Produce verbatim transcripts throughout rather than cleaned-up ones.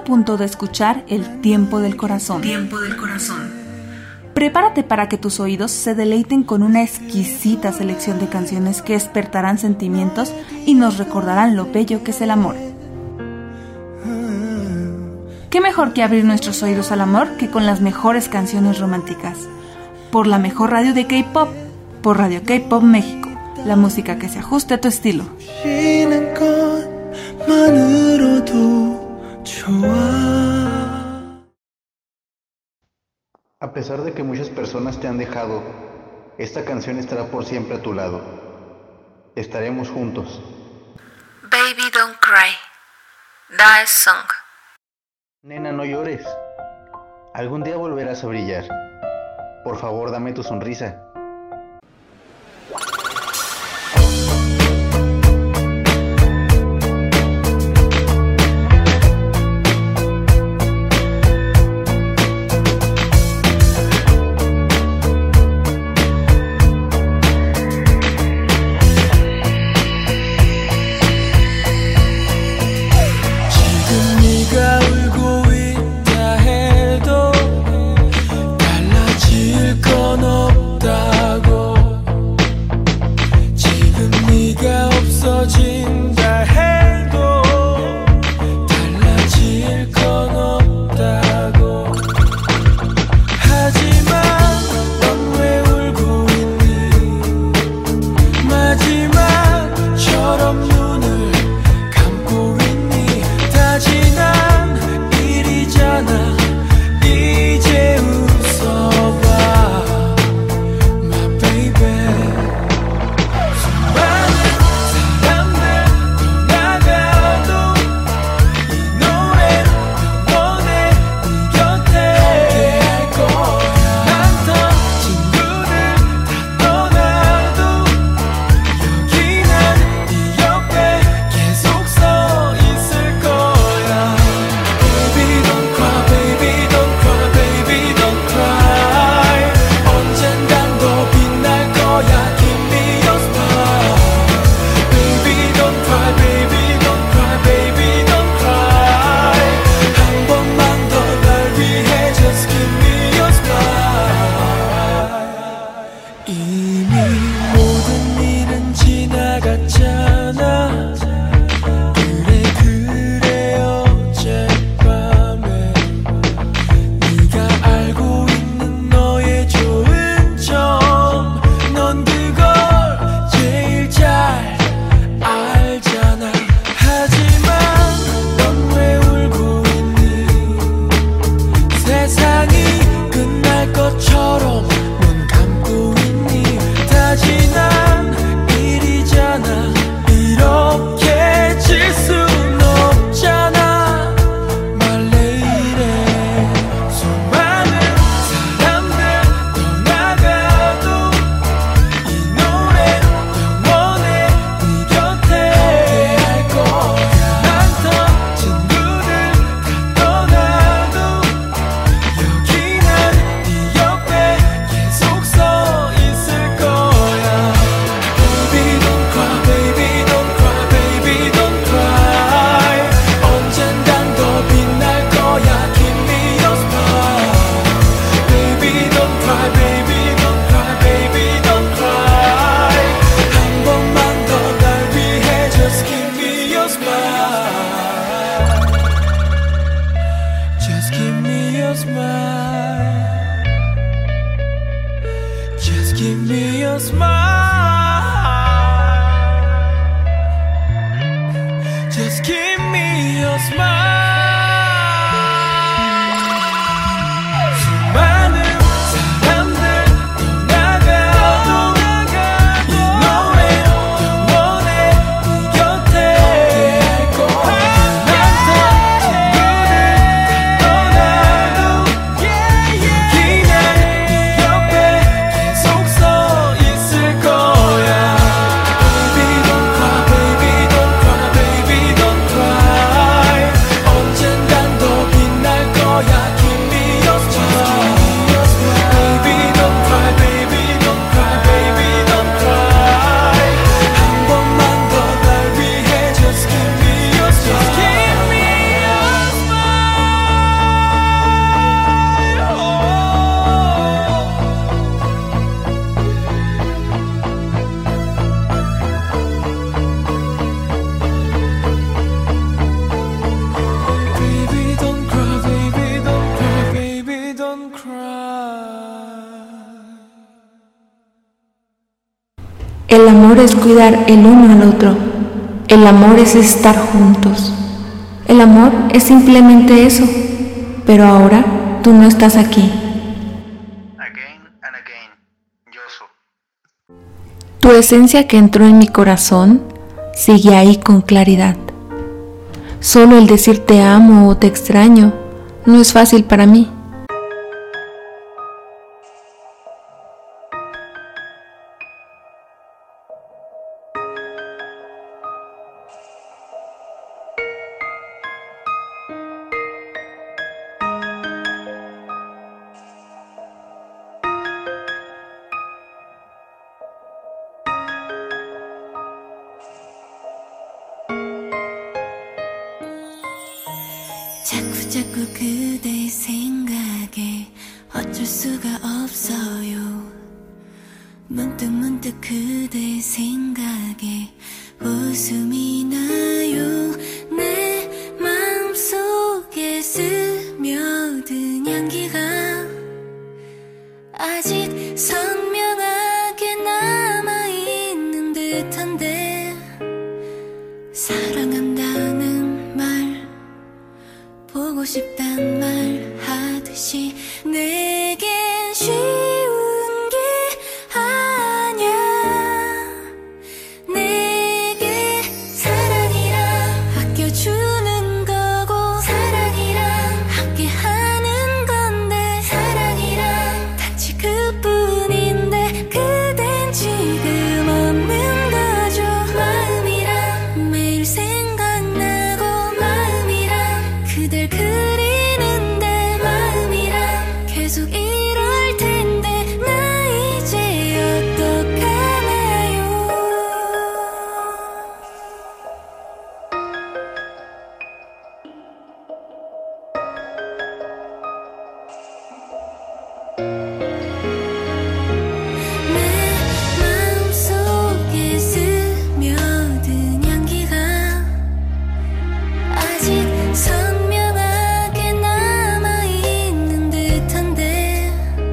punto de escuchar El Tiempo del Corazón. Tiempo del Corazón. Prepárate para que tus oídos se deleiten con una exquisita selección de canciones que despertarán sentimientos y nos recordarán lo bello que es el amor. ¿Qué mejor que abrir nuestros oídos al amor que con las mejores canciones románticas? Por la mejor radio de K-pop, por Radio K-pop México, la música que se ajuste a tu estilo. A pesar de que muchas personas te han dejado, esta canción estará por siempre a tu lado. Estaremos juntos. Baby Don't Cry, Dae Song. Nena, no llores. Algún día volverás a brillar. Por favor, dame tu sonrisa. amor es cuidar el uno al otro. El amor es estar juntos. El amor es simplemente eso. Pero ahora tú no estás aquí. Again and again, Yosu. Tu esencia que entró en mi corazón sigue ahí con claridad. Solo el decir te amo o te extraño no es fácil para mí. 자꾸 자꾸 그대의 생각에 어쩔 수가 없어요. 문득 문득 그대의 생각에 웃음이 나요. 내 마음속에 스며든 향기가 아직 선명하게 남아있는 듯한데 사랑한다는 말 보고 싶단 말 하듯이 내겐 쉬운 게 아냐. 내게 사랑이란 아껴주는 거고 사랑이란 함께하는 건데 사랑이란 단지 그뿐인데 그댄 지금 없는 거죠. 마음이란 매일 생각나고 마음이란 그댈 그리는데 마음이란 계속 이럴 텐데 나 이제 어떡하나요. 내 마음속에 스며든 향기가 아직 선명하게 남아있는 듯한데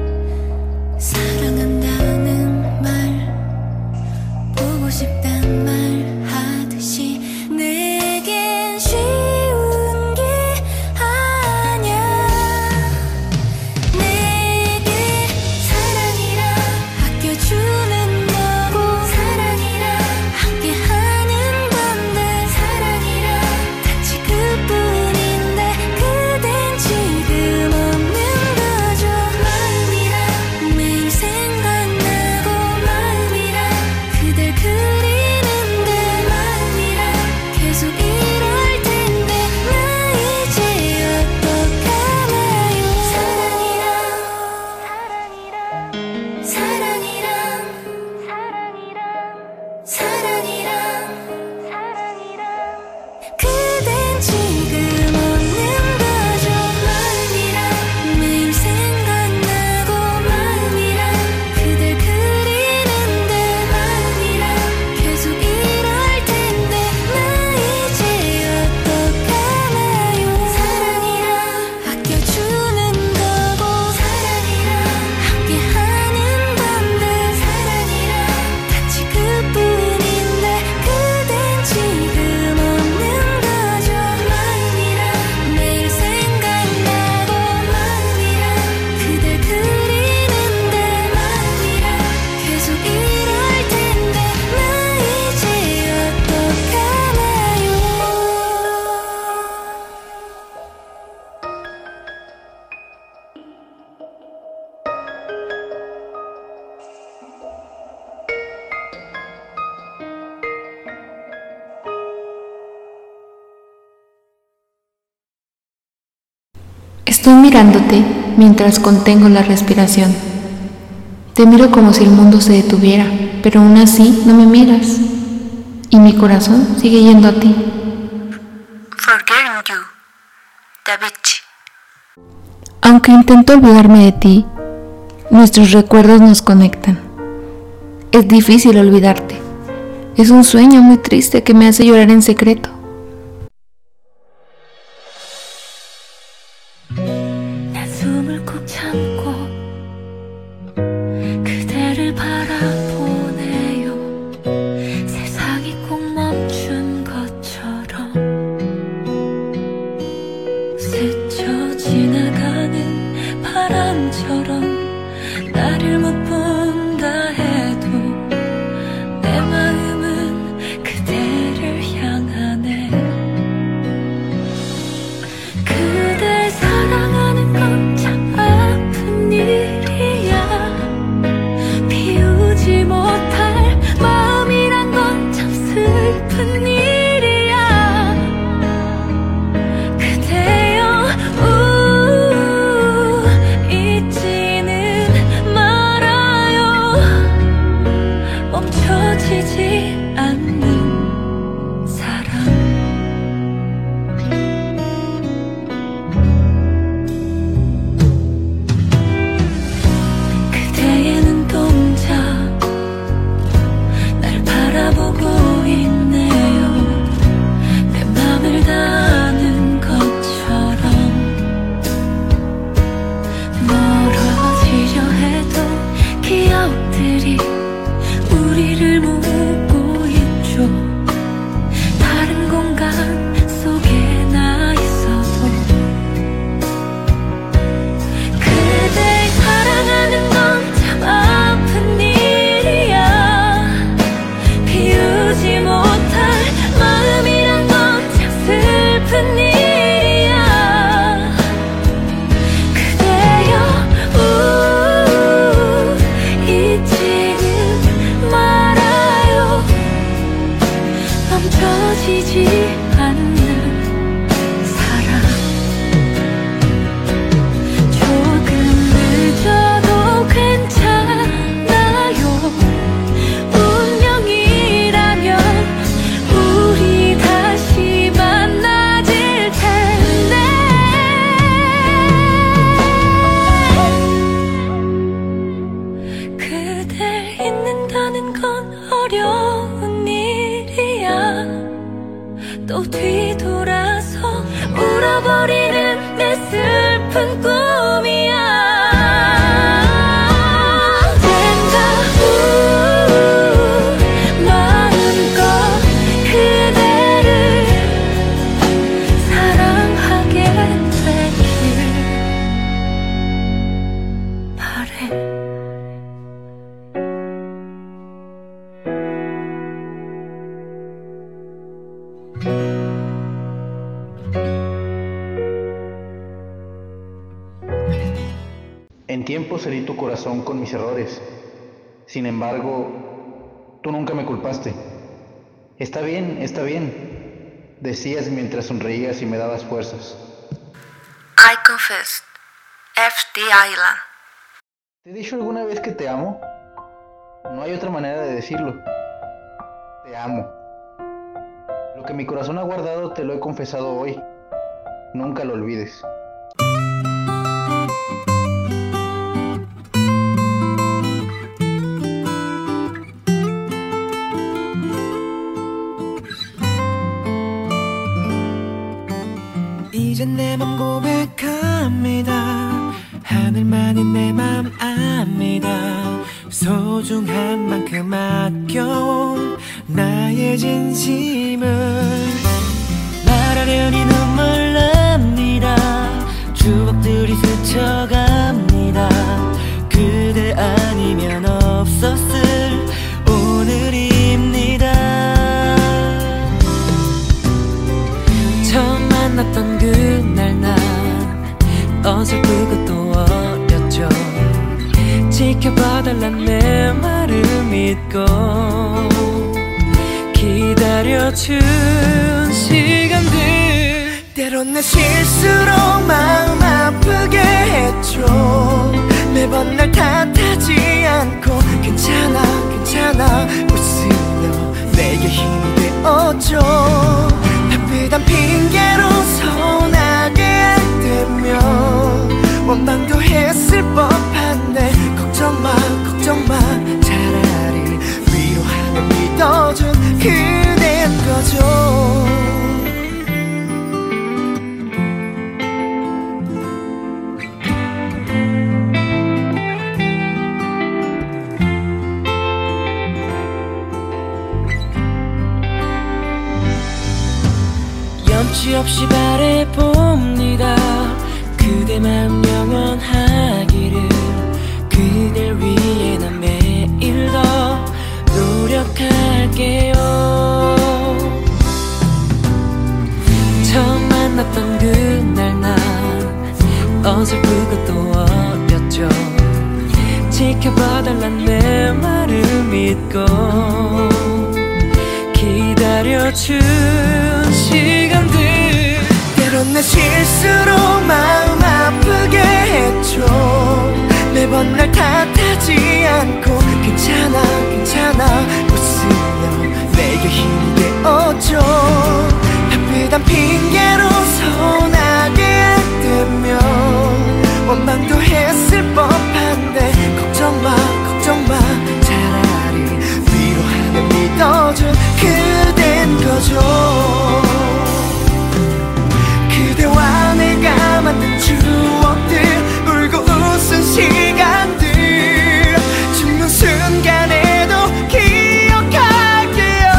사랑한다는 말 보고 싶단 말 하듯이 내겐 쉬운 게 아냐. 내게 사랑이란 아껴주는 거고 사랑이란 함께하는 건데 사랑이란 단지 그뿐인데 그댄 지금 없는 거죠. 마음이란 매일 생각나고 마음이란 그댈 그리는데 마음이란 계속 이럴 텐데 나 이제 어떡하나요. 사랑이란 사랑이란 사랑이란 사랑이란 사랑이란 그댄 지금 없는 거죠. 마음이란 매일 생각나고 마음이란 그댈 그리는데 마음이란 계속 이럴 텐데 나 이제 어떡하나요. 사랑이란 아껴주는 거고 사랑이란 함께하는 건데 사랑이란 단지 그뿐인데 그댄 지금 없는 거죠. 마음이란 매일 생각나고 마음이란 그댈 그리는데 마음이란 계속 이럴 텐데 나 이제 어떡하나요. Estoy mirándote mientras contengo la respiración. Te miro como si el mundo se detuviera, pero aún así no me miras. Y mi corazón sigue yendo a ti. Forgetting you, Da Vinci. Aunque intento olvidarme de ti, nuestros recuerdos nos conectan. Es difícil olvidarte. Es un sueño muy triste que me hace llorar en secreto. 난 숨을 꾹 참고 그대를 바라보네요. 우리를 못 본다 해도 내 마음은 그대를 향하네. 그댈 사랑하는 건 참 아픈 일이야. 비우지 못할 마음이란 건 참 슬픈 일이야. 그대여 우 잊지는 말아요. 멈춰지지 않는 사랑. 그대의 눈동자 날 바라보고 있네요. 내 맘을 다 아는 것처럼. 멀어지려 해도 기억들이 우리를 모으고 있죠. 다른 공간 속에 나 있어도 그댈 사랑하는 건 참 아픈 일이야. 비우지 못할 마음이란 건 참 슬픈 일이야. 그대여 우 잊지는 말아요. 멈춰지지 않는 사랑. 조금 늦어도 괜찮아요. 운명이라면 우리 다시 만나질 텐데. 그댈 잊는다는 건 어려운 일이야. 또 뒤돌아서 울어버리는 내 슬픈 꿈이야. 언젠가 우 마음껏 그대를 사랑하게 되길 바래. En tiempos herí tu corazón con mis errores. Sin embargo, tú nunca me culpaste. Está bien, está bien, decías mientras sonreías y me dabas fuerzas. I confessed. F the island. ¿Te he dicho alguna vez que te amo? No hay otra manera de decirlo. Te amo. Lo que mi corazón ha guardado te lo he confesado hoy. Nunca lo olvides. 이젠 내 맘 고백합니다. 하늘만이 내 맘 압니다. 소중한 만큼 아껴온 나의 진심을 말하려니 눈물 납니다. 추억들이 스쳐갑니다. 그대 아니면 없었을 오늘입니다. 처음 만났던 그날 난 어설프고 또 어렸죠. 지켜봐달란 내 말을 믿고 기다려준 시간들. 때론 내 실수로 마음 아프게 했죠. 매번 날 탓하지 않고 괜찮아 괜찮아 웃으며 내게 힘이 되었죠. 바쁘단 핑계로 서운하게 안 되면 원망도 했을 법한데 걱정 마 걱정 마 차라리 위로하며 믿어준 그댄 거죠. 염치 없이 바래봅니다. 그대 마음 영원하기를. 그 그댈 위해 난 매일 더 노력할게요. 처음 만났던 그날 난 어설프고 또 어렸죠. 지켜봐달란 내 말을 믿고 기다려준 시간들, 때론 내 실수로 마음 아프게 했죠. 매번 날 탓하지 않고 괜찮아 괜찮아 웃으며 내게 힘이 되었죠. 바쁘단 핑계로 서운하게 되면 원망도 했을 법한데 걱정마 걱정마 차라리 위로하며 믿어준 그댄 거죠. 그대와 내가 만든 추억들, 울고 웃은 시간들, 죽는 순간에도 기억할게요.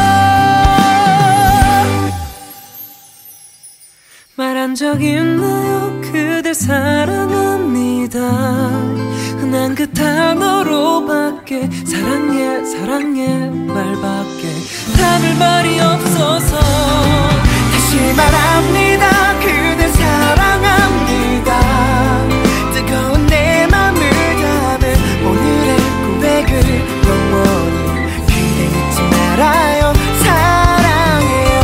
말한 적 있나요? 그댈 사랑합니다. 난 그 단어로밖에 사랑해 사랑해 말밖에 담을 말이 없어서 다시 말합니다. 그댈 사랑합니다. 뜨거운 내 맘을 담은 오늘의 고백을 영원히 그대 잊지 말아요. 사랑해요.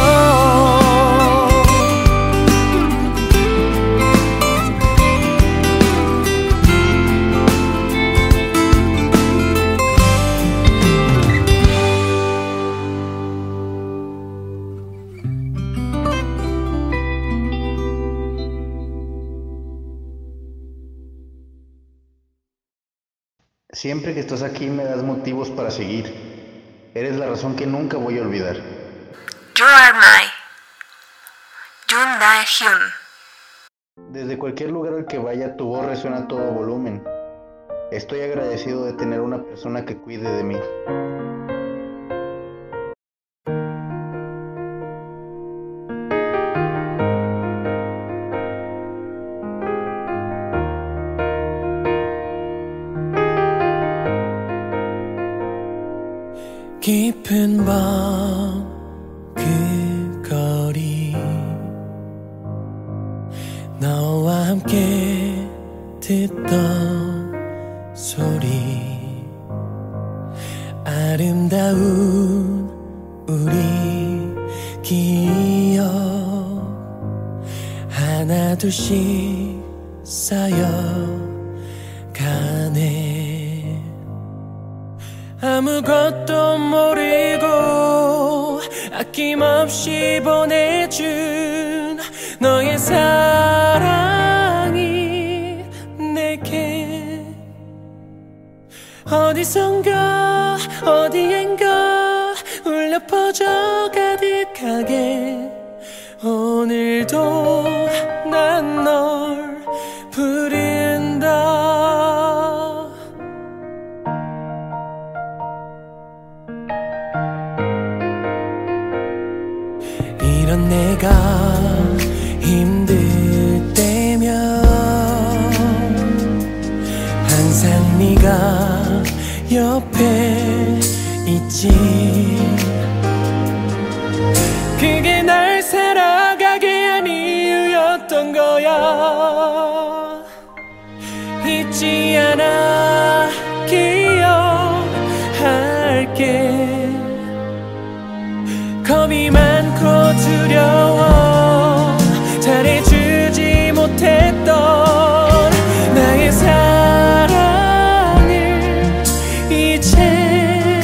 Siempre que estás aquí me das motivos para seguir. Eres la razón que nunca voy a olvidar. You are my Yoon Na-hyun. Desde cualquier lugar al que vaya tu voz resuena a todo volumen. Estoy agradecido de tener una persona que cuide de mí. 깊은 밤 그 거리, 너와 함께 듣던 소리, 아름다운 우리 기억 하나 둘씩 쌓여가네. 아무것도 모르고 아낌없이 보내준 너의 사랑이 내게 어디선가 어디엔가 울려 퍼져 가득하게 오늘도 난 널 부른다. 이런 내가 힘들 때면 항상 네가 옆에 있지. 그게 날 살아가게 한 이유였던 거야. 잊지 않아 기억할게. 겁이 많고 두려워 잘해주지 못했던 나의 사랑을 이제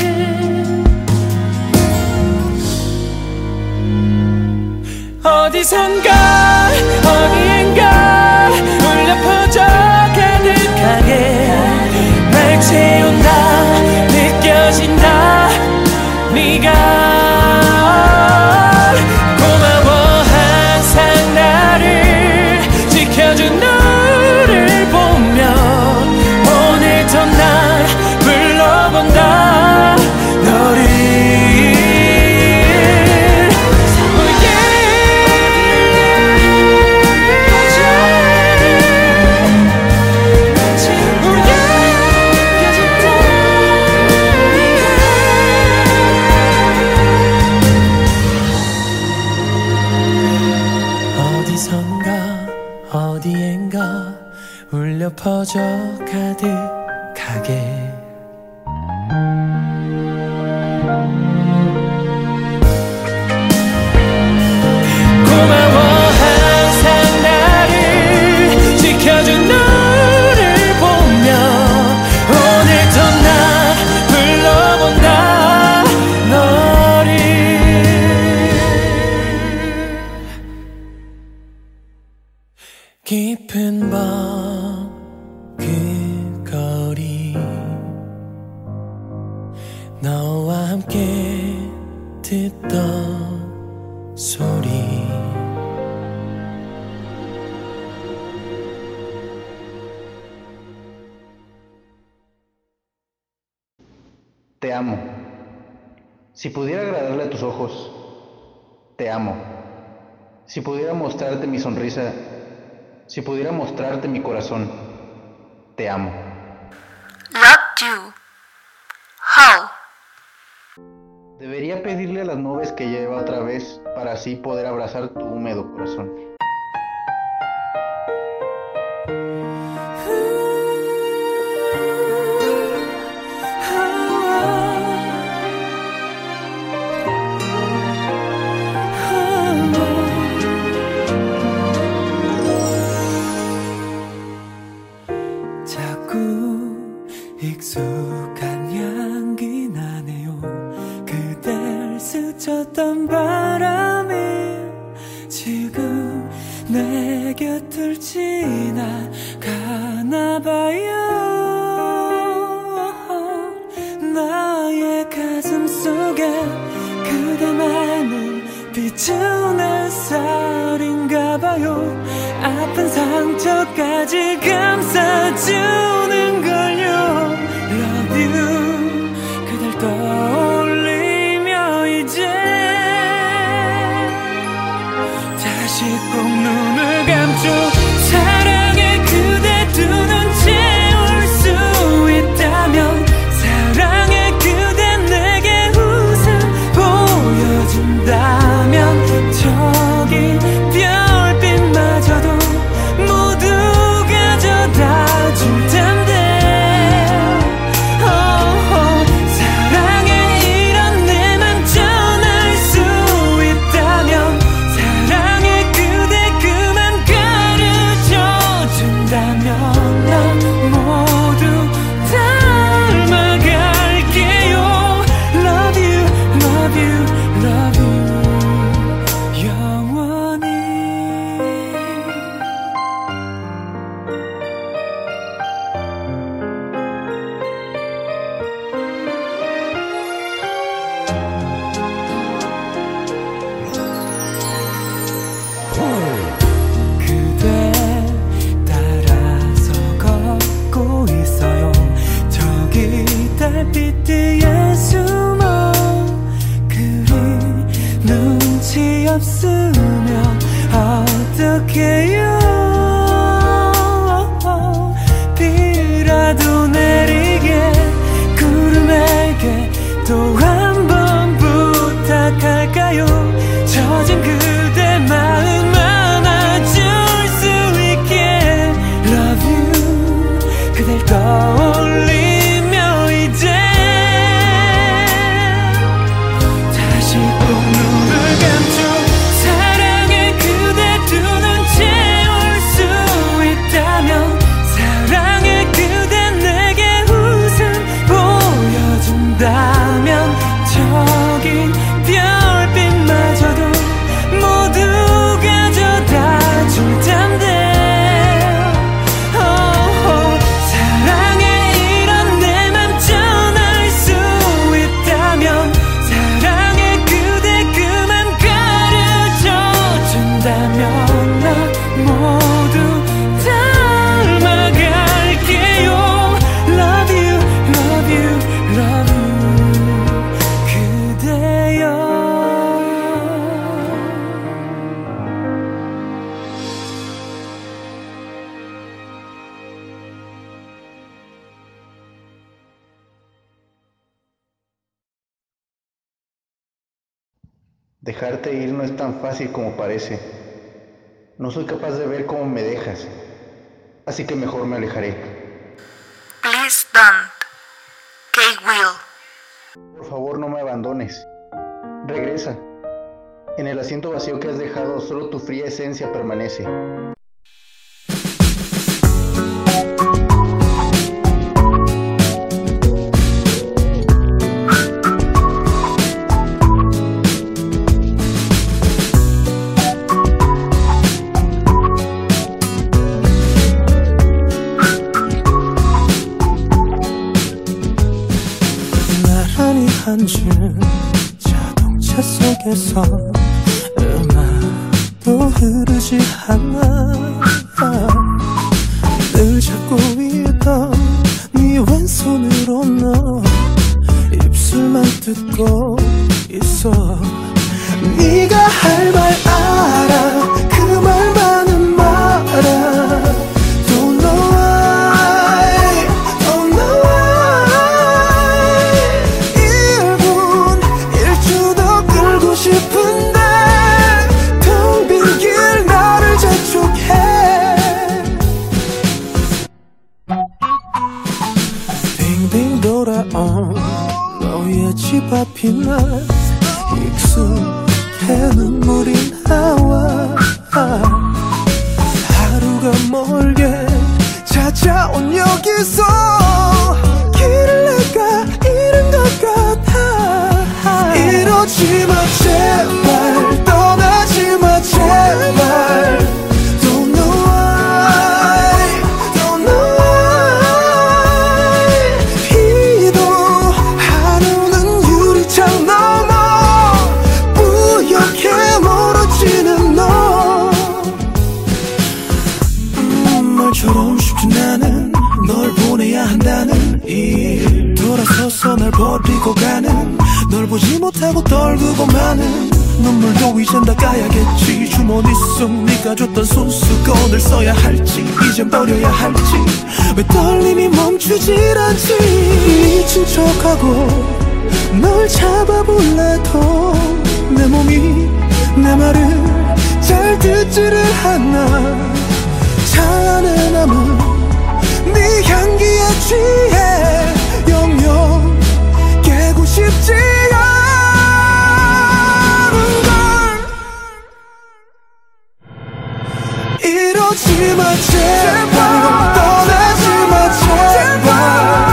어디선가 어디엔가 울려 퍼져 가득하게 날 채운다. 느껴진다. 네가 지켜준 너를 보며 오늘도 날 불러본다. 너를 oh yeah. 너와 함께 듣던 소리 Te amo. Si pudiera agradarle a tus ojos, te amo. Si pudiera mostrarte mi sonrisa, si pudiera mostrarte mi corazón, te amo. Love you. How? Debería pedirle a las nubes que lleva otra vez para así poder abrazar tu húmedo corazón. 익숙한 향기 나네요. 그댈 스쳤던 바람이 지금 내 곁을 지나가나봐요. 나의 가슴 속에 그대만은 비추는 햇살인가봐요. 아픈 상처까지 감싸주는 걸요. Love you. 그댈 떠올리며 이제 다시 꼭 눈을 감죠. 사랑해 그대 두 눈 채울 수 있다면 사랑해 그대 내게 웃음 보여준다면 저기 별빛마저도 모두 가져다 줄 텐데 달빛 뒤에 숨어 그리 눈치 없으면 어떡해요. 비라도 내리게 구름에게 또 한 번 부탁할까요. 젖은 그대 마음 안아줄 수 있게 Love you. 그댈 떠올리 다면 저기 별빛마저도 모두 가져다 줄 텐데 oh, oh. 사랑해 이런 내 맘 전할 수 있다면 사랑해 그대 그만 가르쳐 준다면 나 모두 닮아갈게요. Love you, love you, love you. Dejarte ir no es tan fácil como parece. No soy capaz de ver cómo me dejas, así que mejor me alejaré. Please don't. Kate will. Por favor, no me abandones. Regresa. En el asiento vacío que has dejado, solo tu fría esencia permanece. 나란히 앉은 자동차 속에서 음악도 흐르지 않아. 늘 잡고 있던 네 왼손으로 너 입술만 뜯고 있어. 네가 할 말 알아. 그 말만은 말아. Don't know why, don't know why. 일 분 일 초 더 끌고 싶은데 텅 빈 길 나를 재촉해. 빙빙 돌아온 너의 집 앞이 날 익숙해 눈물이 나와. 하루가 멀게 찾아온 여기서 길을 내가 잃은 것 같아. 이러지마 제발 떠나지마 제발. Don't know why, don't know why. 비도 하루는 유리창 넘어 뿌옇게 멀어지는 너. 음, 말처럼 쉽진 않은 널 보내야 한다는 일. 돌아서서 날 버리고 가는 널 보지 못하고 떨구고 마는 눈물도 이젠 닦아야겠지. 주머니 속 네가 줬던 손수건을 써야 할지 이젠 버려야 할지. 왜 떨림이 멈추질 않지. 미친 척하고 널 잡아볼래도 내 몸이 내 말을 잘 듣지를 않아. 차 안에 남은 네 향기에 취해 영영 깨고 싶지 않은 걸. 이러지마 제발 떠나지마 제발.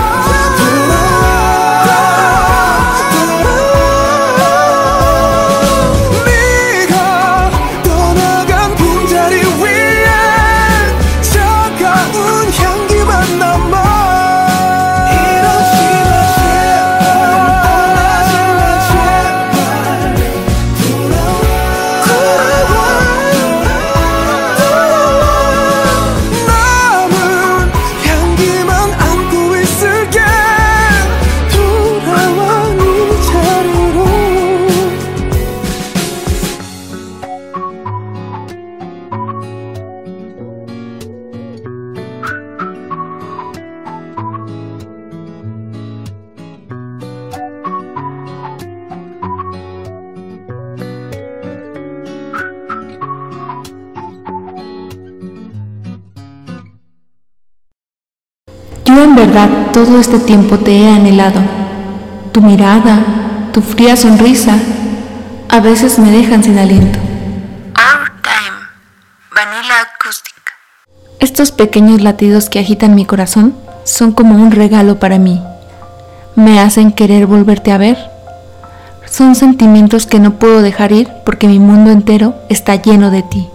Yo en verdad todo este tiempo te he anhelado. Tu mirada, tu fría sonrisa, a veces me dejan sin aliento. Our Time, Vanilla Acoustic. Estos pequeños latidos que agitan mi corazón son como un regalo para mí. Me hacen querer volverte a ver. Son sentimientos que no puedo dejar ir porque mi mundo entero está lleno de ti.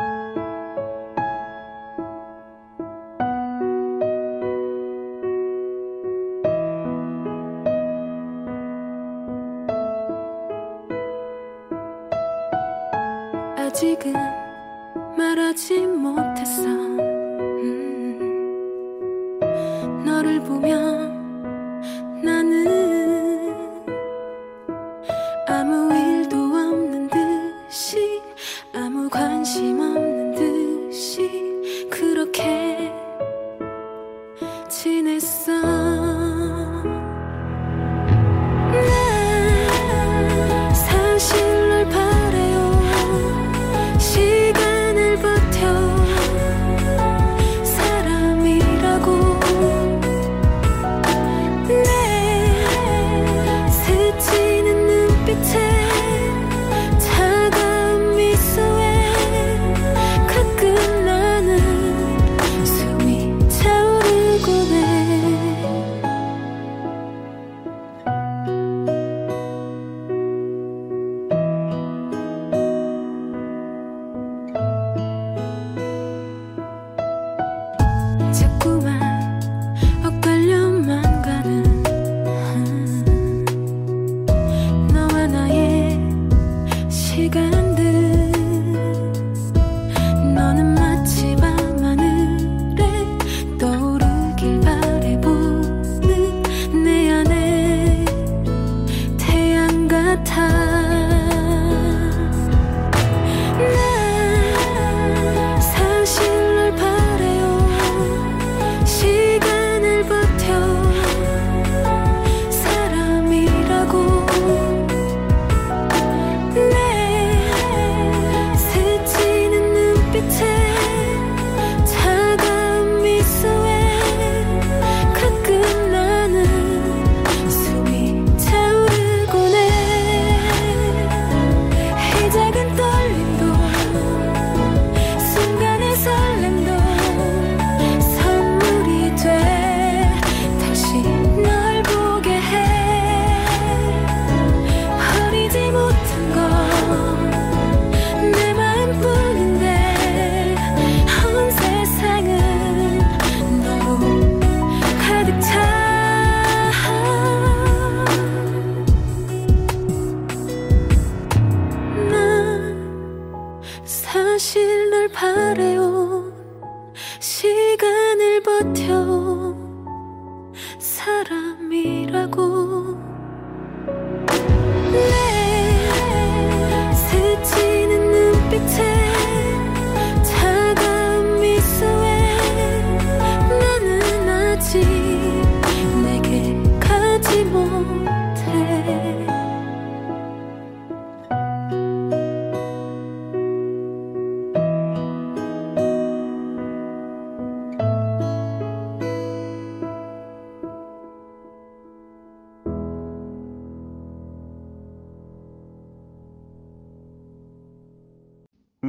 아직은 말하지 못했어. 음, 너를 보면 나는 아무 일도 없는 듯이 아무 관심 없는 듯이 그렇게 지냈어. 난 사실 널 바래요. 시간을 버텨 사람이라고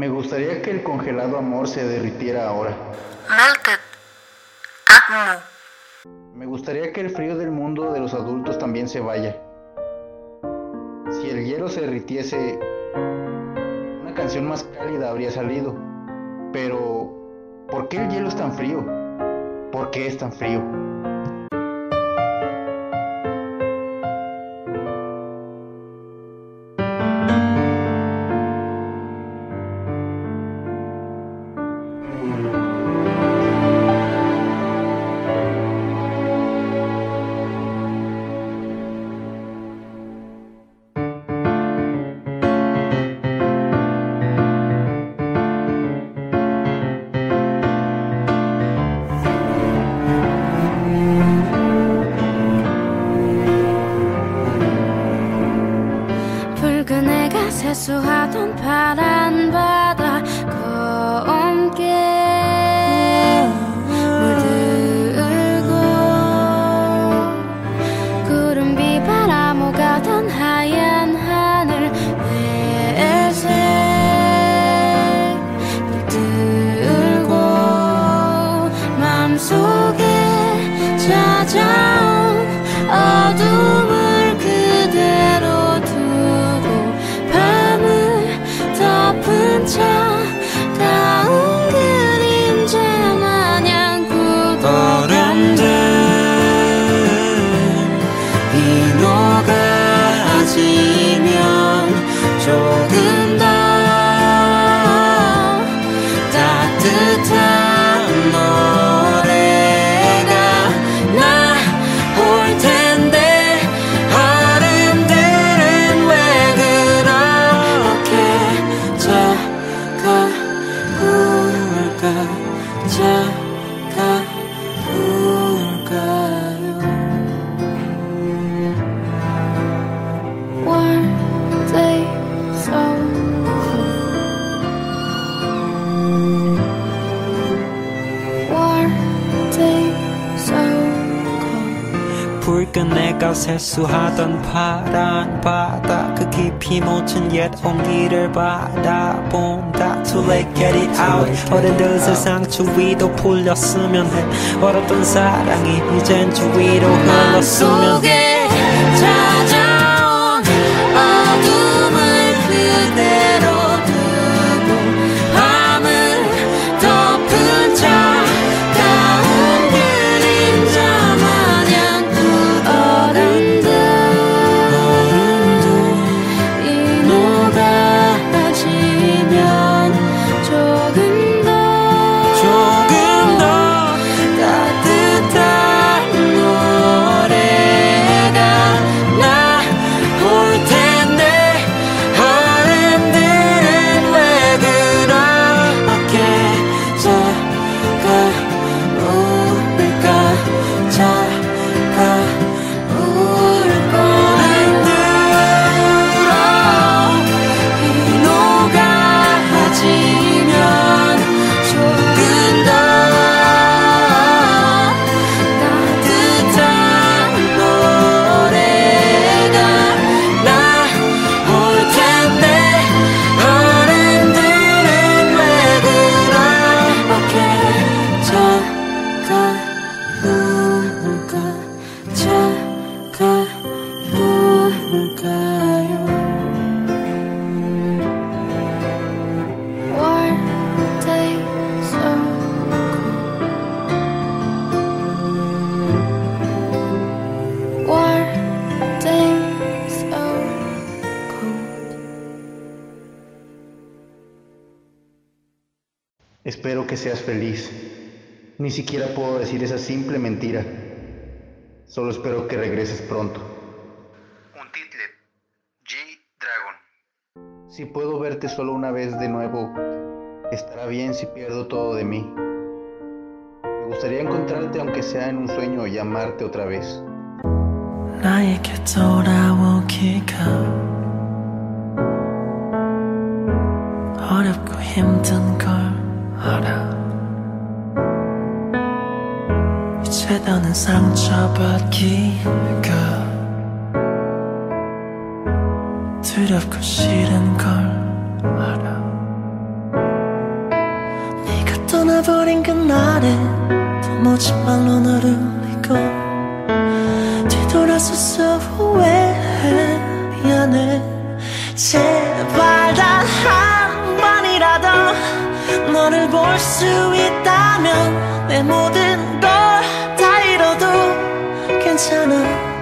Me gustaría que el congelado amor se derritiera ahora. Melted. Agmu. Me gustaría que el frío del mundo de los adultos también se vaya. Si el hielo se derritiese, una canción más cálida habría salido. Pero, ¿por qué el hielo es tan frío? ¿Por qué es tan frío? 붉은 해가 세수하던 파란 바다 검게 물들고 구름 비바람 오가던 하얀 하늘 회색 물들고 맘속에 찾아온 어둠을 그대로 두고 밤을 덮은 차가운 그림자 마냥 굳어간다. 이 녹아지면 조금 더 따뜻한 노래가 나올 텐데 어른들은 왜 그렇게 차가울까 차가울까요. Were they so cold? Were they so cold? 붉은 해가 세수하던 파란 바다 그 깊이 묻힌 옛 온기를 바라본다. Too late, get it out. 어른들 세상 주위도 풀렸으면 해. 얼었던 사랑이 이젠 주위로 흘렀으면 해. 맘속에 찾아온 어둠을 그대로 두고 밤을 덮은 차가운 그림자 마냥 굳어간다. 이 녹아지면 조금 더 조금 더 따뜻한 노래가 나올 텐데 어른들은 왜 그렇게 차가울까 차가울까. 이 녹아지면 조금 더 따뜻한 노래가 나올 텐데 어른들은 왜 그렇게 차가울까 차가울까요. Were they so cold? Were they so cold? Espero que seas feliz. Ni siquiera puedo decir esa simple mentira. Solo espero que regreses pronto. Untitlet, G-Dragon. Si puedo verte solo una vez de nuevo, estará bien si pierdo todo de mí. Me gustaría encontrarte aunque sea en un sueño y amarte otra vez. 나에게 돌아오기가 어렵고 힘든 걸 알아. 이제 더는 상처받기가 두렵고 싫은 걸 알아. 떠나버린 그날에 도무지 말로 너를 울리고 뒤돌아서서 후회해 미안해 제발 단 한 번이라도 너를 볼 수 있다면 내 모든 걸 다 잃어도 괜찮아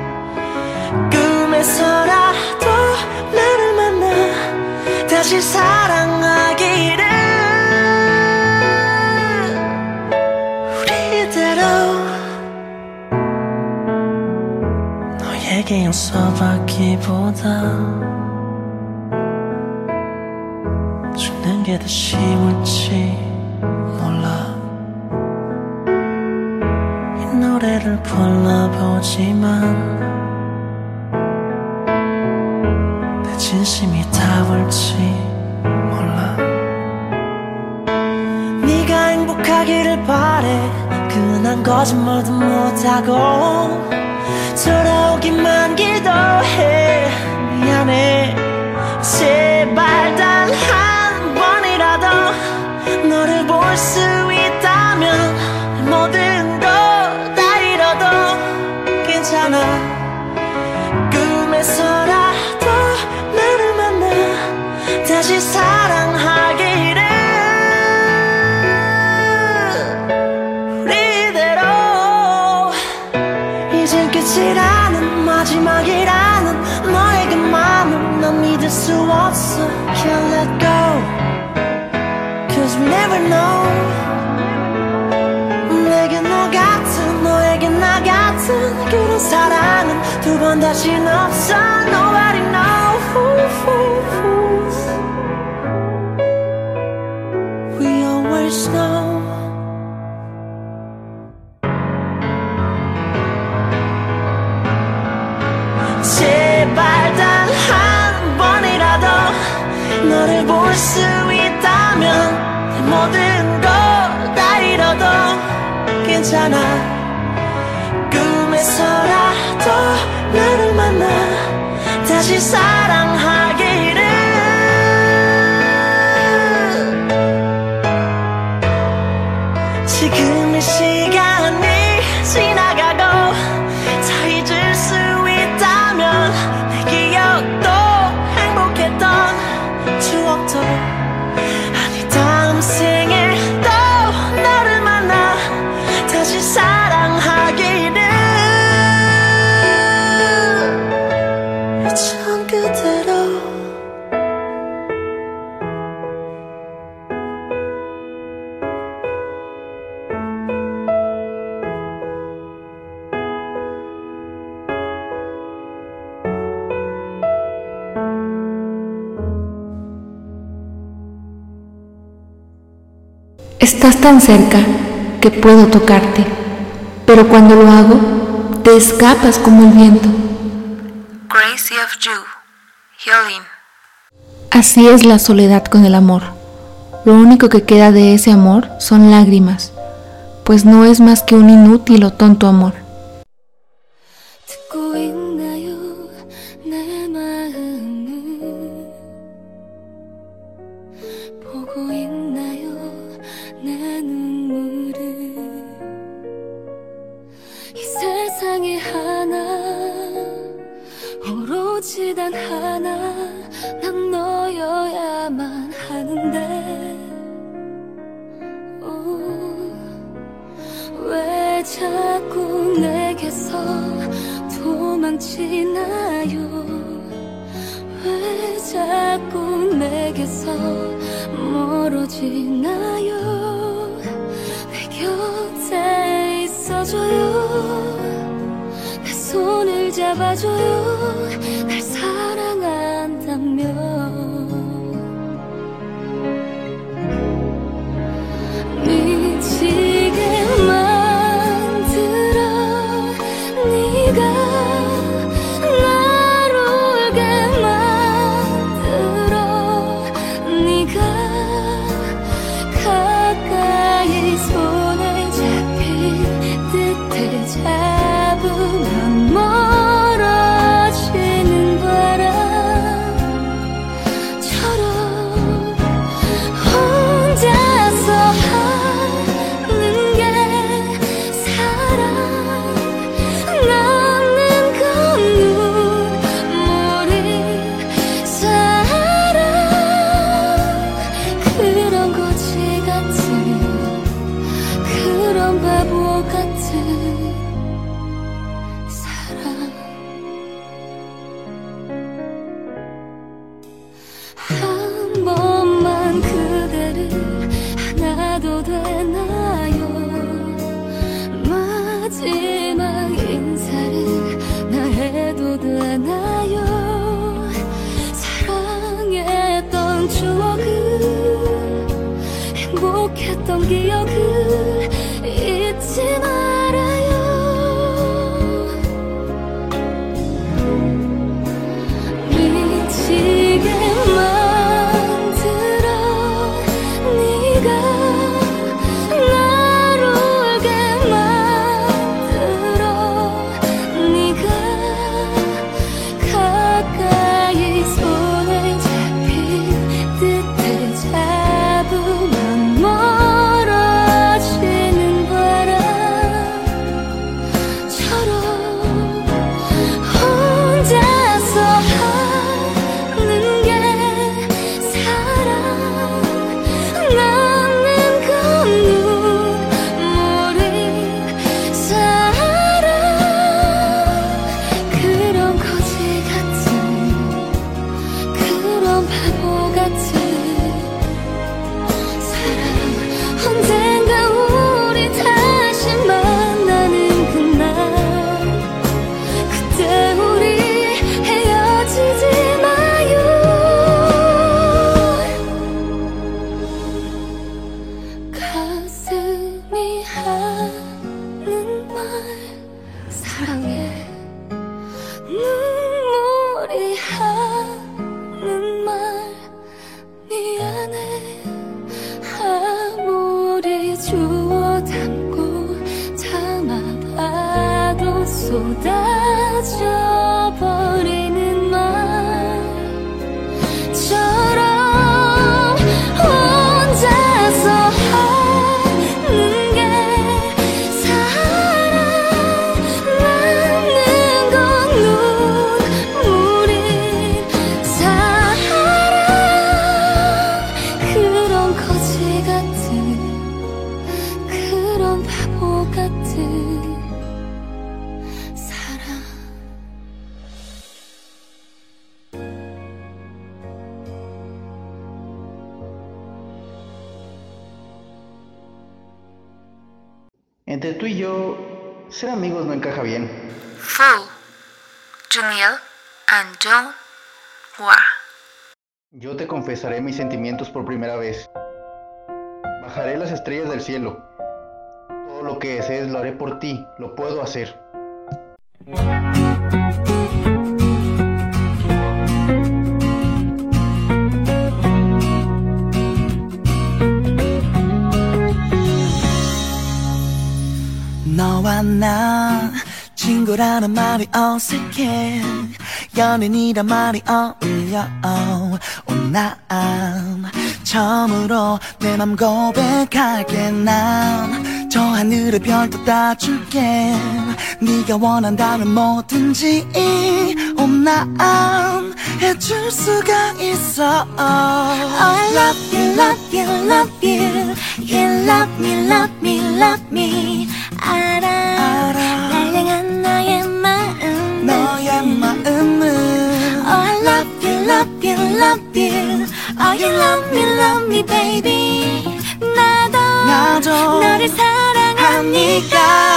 꿈에서라도 나를 만나 다시 사랑하기를 우리대로 너에게 용서받기보다 죽는 게 더 쉬울지 몰라 이 노래를 불러보지만 내 진심이 닿을지 몰라 네가 행복하기를 바래 그난 거짓말도 못하고 돌아오기만 기도해 미안해 제발 단 한 번이라도 너를 볼 수 있다면 모든 거 다 잃어도 괜찮아 꿈에서라도 나를 만나 다시 사랑하기를 우리대로 이젠 끝이라는 마지막이라는 너의 그 맘을 난 믿을 수 없어 Can't let go Cause we never know 내게 너 같은 너에게 나 같은 그런 사랑은 두 번 다신 없어 Nobody knows We always know 제발 단 한 번이라도 너를 볼 수 있다면 내 모든 거 다 잃어도 괜찮아 꿈에서라도 나를 만나 다시 사랑하기를 지금 이 시간이 지나가고 다 잊을 수 있다면 내 기억도 행복했던 추억도 아니 다음 생에도 너를 만나 다시 사랑하기를 전 그대로 Estás tan cerca que puedo tocarte, pero cuando lo hago, te escapas como el viento. Gracie of Jew, Healing. Así es la soledad con el amor. Lo único que queda de ese amor son lágrimas, pues no es más que un inútil o tonto amor. 듣고 있나요 내 마음을 보고 있나요 내 눈물을 이 세상에 하나 오로지 단 하나 난 너여야만 하는데 오, 왜 자꾸 내게서 도망치나요 왜 자꾸 내게서 멀어지나요 내 곁에 있어줘요 내 손을 잡아줘요 날 사랑한다면 미치게 만들어 네가 날 울게 만들어 네가 가까이 손을 잡힌 듯해 잡으면 멀어져 않아요. 사랑했던 추억을 행복했던 기억을 잊지 말아요. 미치게 만들어 네가 날 울게 만들어 네가 가까이 손에 잡힌 듯해 잡으면 멀어지는 바람처럼 혼자서 하는 게 사랑 남는 건 눈물이 사랑 그런 거지 같은 그런 바보 같은 사랑 언젠가 우리 다시 만나는 그날 그때 우리 헤어지지 마요. 가슴이 하는 말 사랑해 눈물이 하는 말 미안해 아무리 주워 담고 참아봐도 쏟아져 버리는 말처럼 혼자서 하는 게 사랑 남는 건 눈물인 사랑 그런 거지 같은 그런 바보 같은 사랑. Entre tú y yo, ser amigos no encaja bien. Fool, Juniel and John Hua. Yo te confesaré mis sentimientos por primera vez. Bajaré las estrellas del cielo. Todo lo que desees lo haré por ti, lo puedo hacer. 너와 나 친구라는 말이 어색해 연인이란 말이 어울려 오, 난 처음으로 내 맘 고백할게 난 저 하늘의 별도 다 줄게 네가 원한다면 뭐든지 오, 난 해줄 수가 있어 oh, I love you, love you, love you You love me, love me, love me 알아, 알아. 날 향한 너의 마음 너의 마음은 Oh I love you, love you, love you Oh you love me, love me baby 나도, 나도 너를 사랑하니까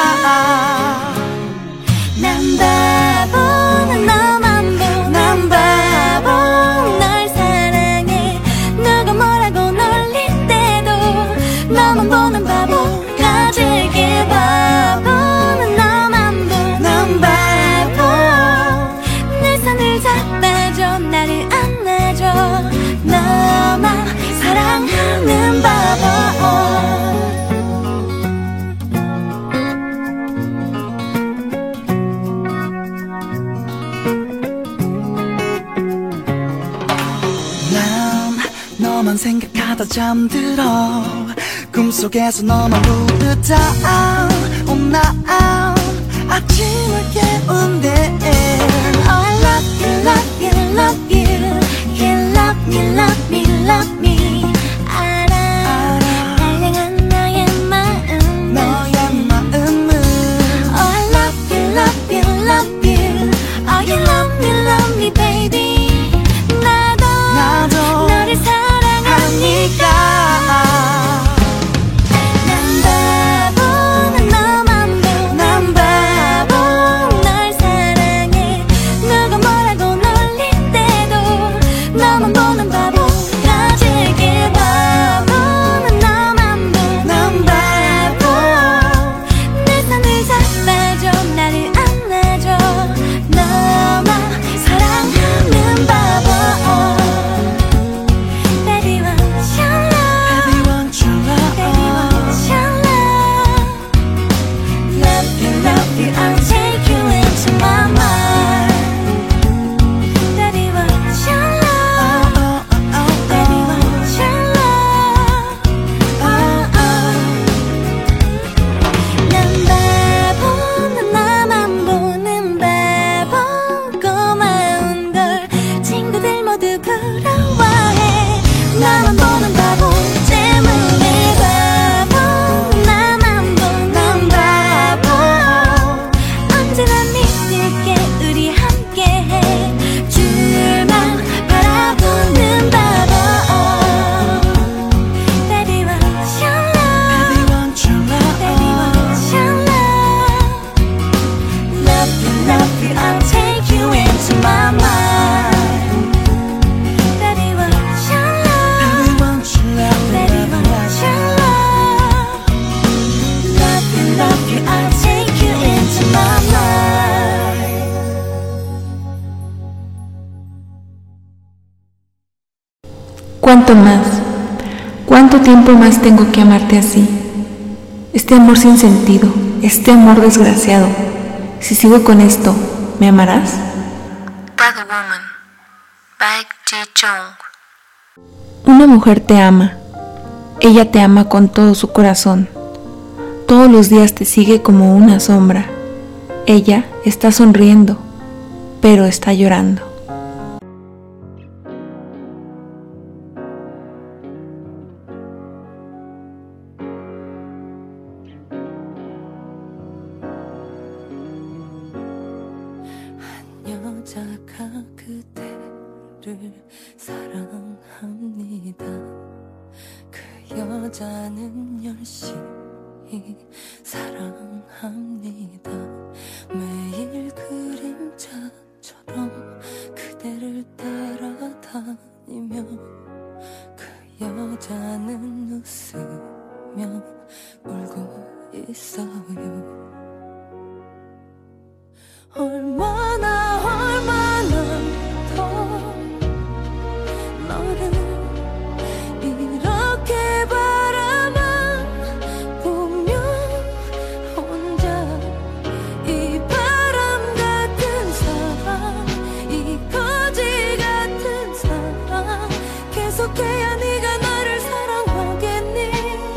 난 바보 난 너만 보 난 바보 널 사랑해 누가 뭐라고 놀릴 때도 너만 보는 바보 가질게 바보는 너만 보 난 바보 내 손을 잡아줘 나를 안아줘 너만 사랑하는 바보 난 너만 생각하다 잠들어 꿈속에서 너만 부르다 oh, 난 아침을 깨운대 Oh I love you, love you, love you You love me, love me, love me 알아, 알아. 날 향한 너의 마음 너의 마음은 Oh I love you, love you, love you Oh you love me, love me baby 나도, 나도 너를 사랑하니까 난 바보 난 너만 보 난 바보 널 사랑해 ¿Cuánto más? ¿Cuánto tiempo más tengo que amarte así? Este amor sin sentido, este amor desgraciado. Si sigo con esto, ¿me amarás? Bad Woman, Baek Ji-chung. Una mujer te ama. Ella te ama con todo su corazón. Todos los días te sigue como una sombra. Ella está sonriendo, pero está llorando. 여자가 그대를 사랑합니다. 그 여자는 열심히 사랑합니다. 매일 그림자처럼 그대를 따라다니며 그 여자는 웃으며 울고 있어요. 얼마나 얼마나 더 너를 이렇게 바라만 보면 혼자 이 바람 같은 사랑 이 거지 같은 사랑 계속해야 네가 나를 사랑하겠니?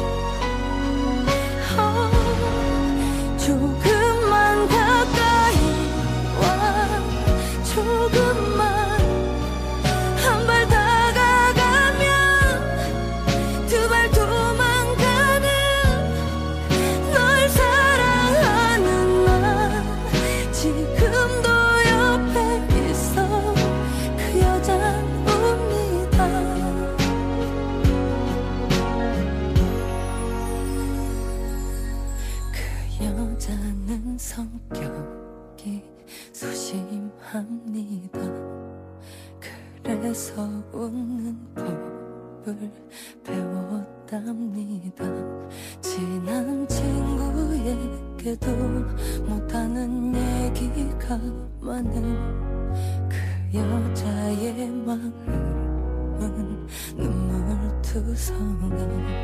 어, 조금만 가까이 조금만 한 발 다가가면 두 발 도망가는 널 사랑하는 난 지금도 옆에 있어. 그 여잔 웁니다. 그 여자는 성격이 소심합니다. 그래서 웃는 법을 배웠답니다. 친한 친구에게도 못하는 얘기가 많은 그 여자의 마음은 눈물투성이.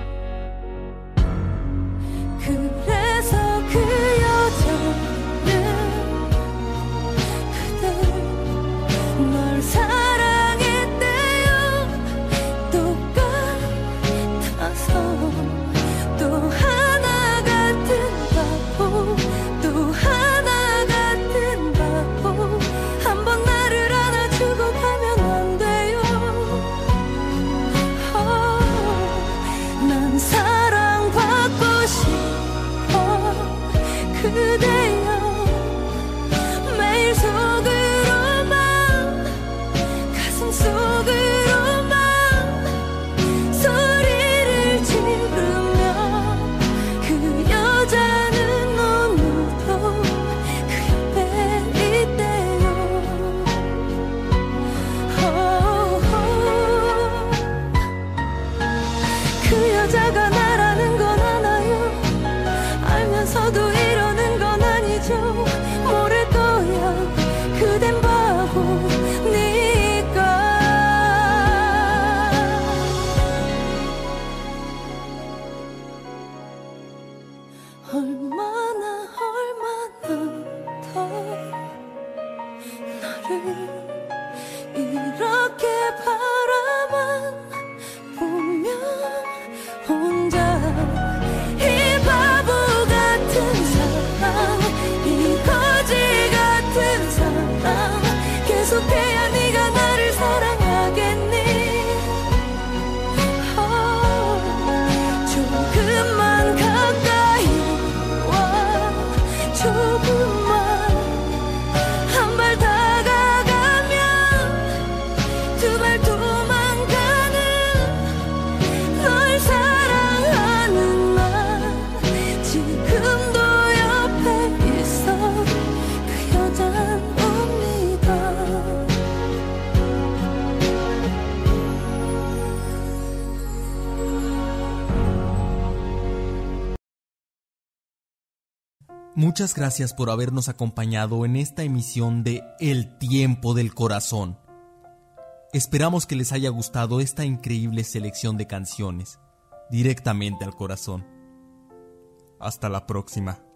그래서 그 여자는 널 사랑했대요. 똑같아서 또 하나 같은 바보 또 하나 같은 바보 한번 나를 안아주고 가면 안 돼요. oh, 난 사랑받고 싶어 그대여. 매일 속을 속으로만 소리를 지르며 그 여자는 오늘도 그 옆에 있대요. oh, oh. 그 여자가 나라는 건 알아요. 알면서도 이러는 건 아니죠. 모를 거야. 그댄 바보니까. 얼마나 얼마나 더 나를 이렇게 바라만 보면 혼자 이 바보 같은 사랑 이 거지 같은 사랑 계속해야 네가 나를 사랑하겠니? oh, 조금만 가까이 조금만 한 발 다가가면 두 발 도망가는 널 사랑하는 난 지금도 옆에 있어. 그 여잔 웁니다. Muchas gracias por habernos acompañado en esta emisión de El Tiempo del Corazón. Esperamos que les haya gustado esta increíble selección de canciones, directamente al corazón. Hasta la próxima.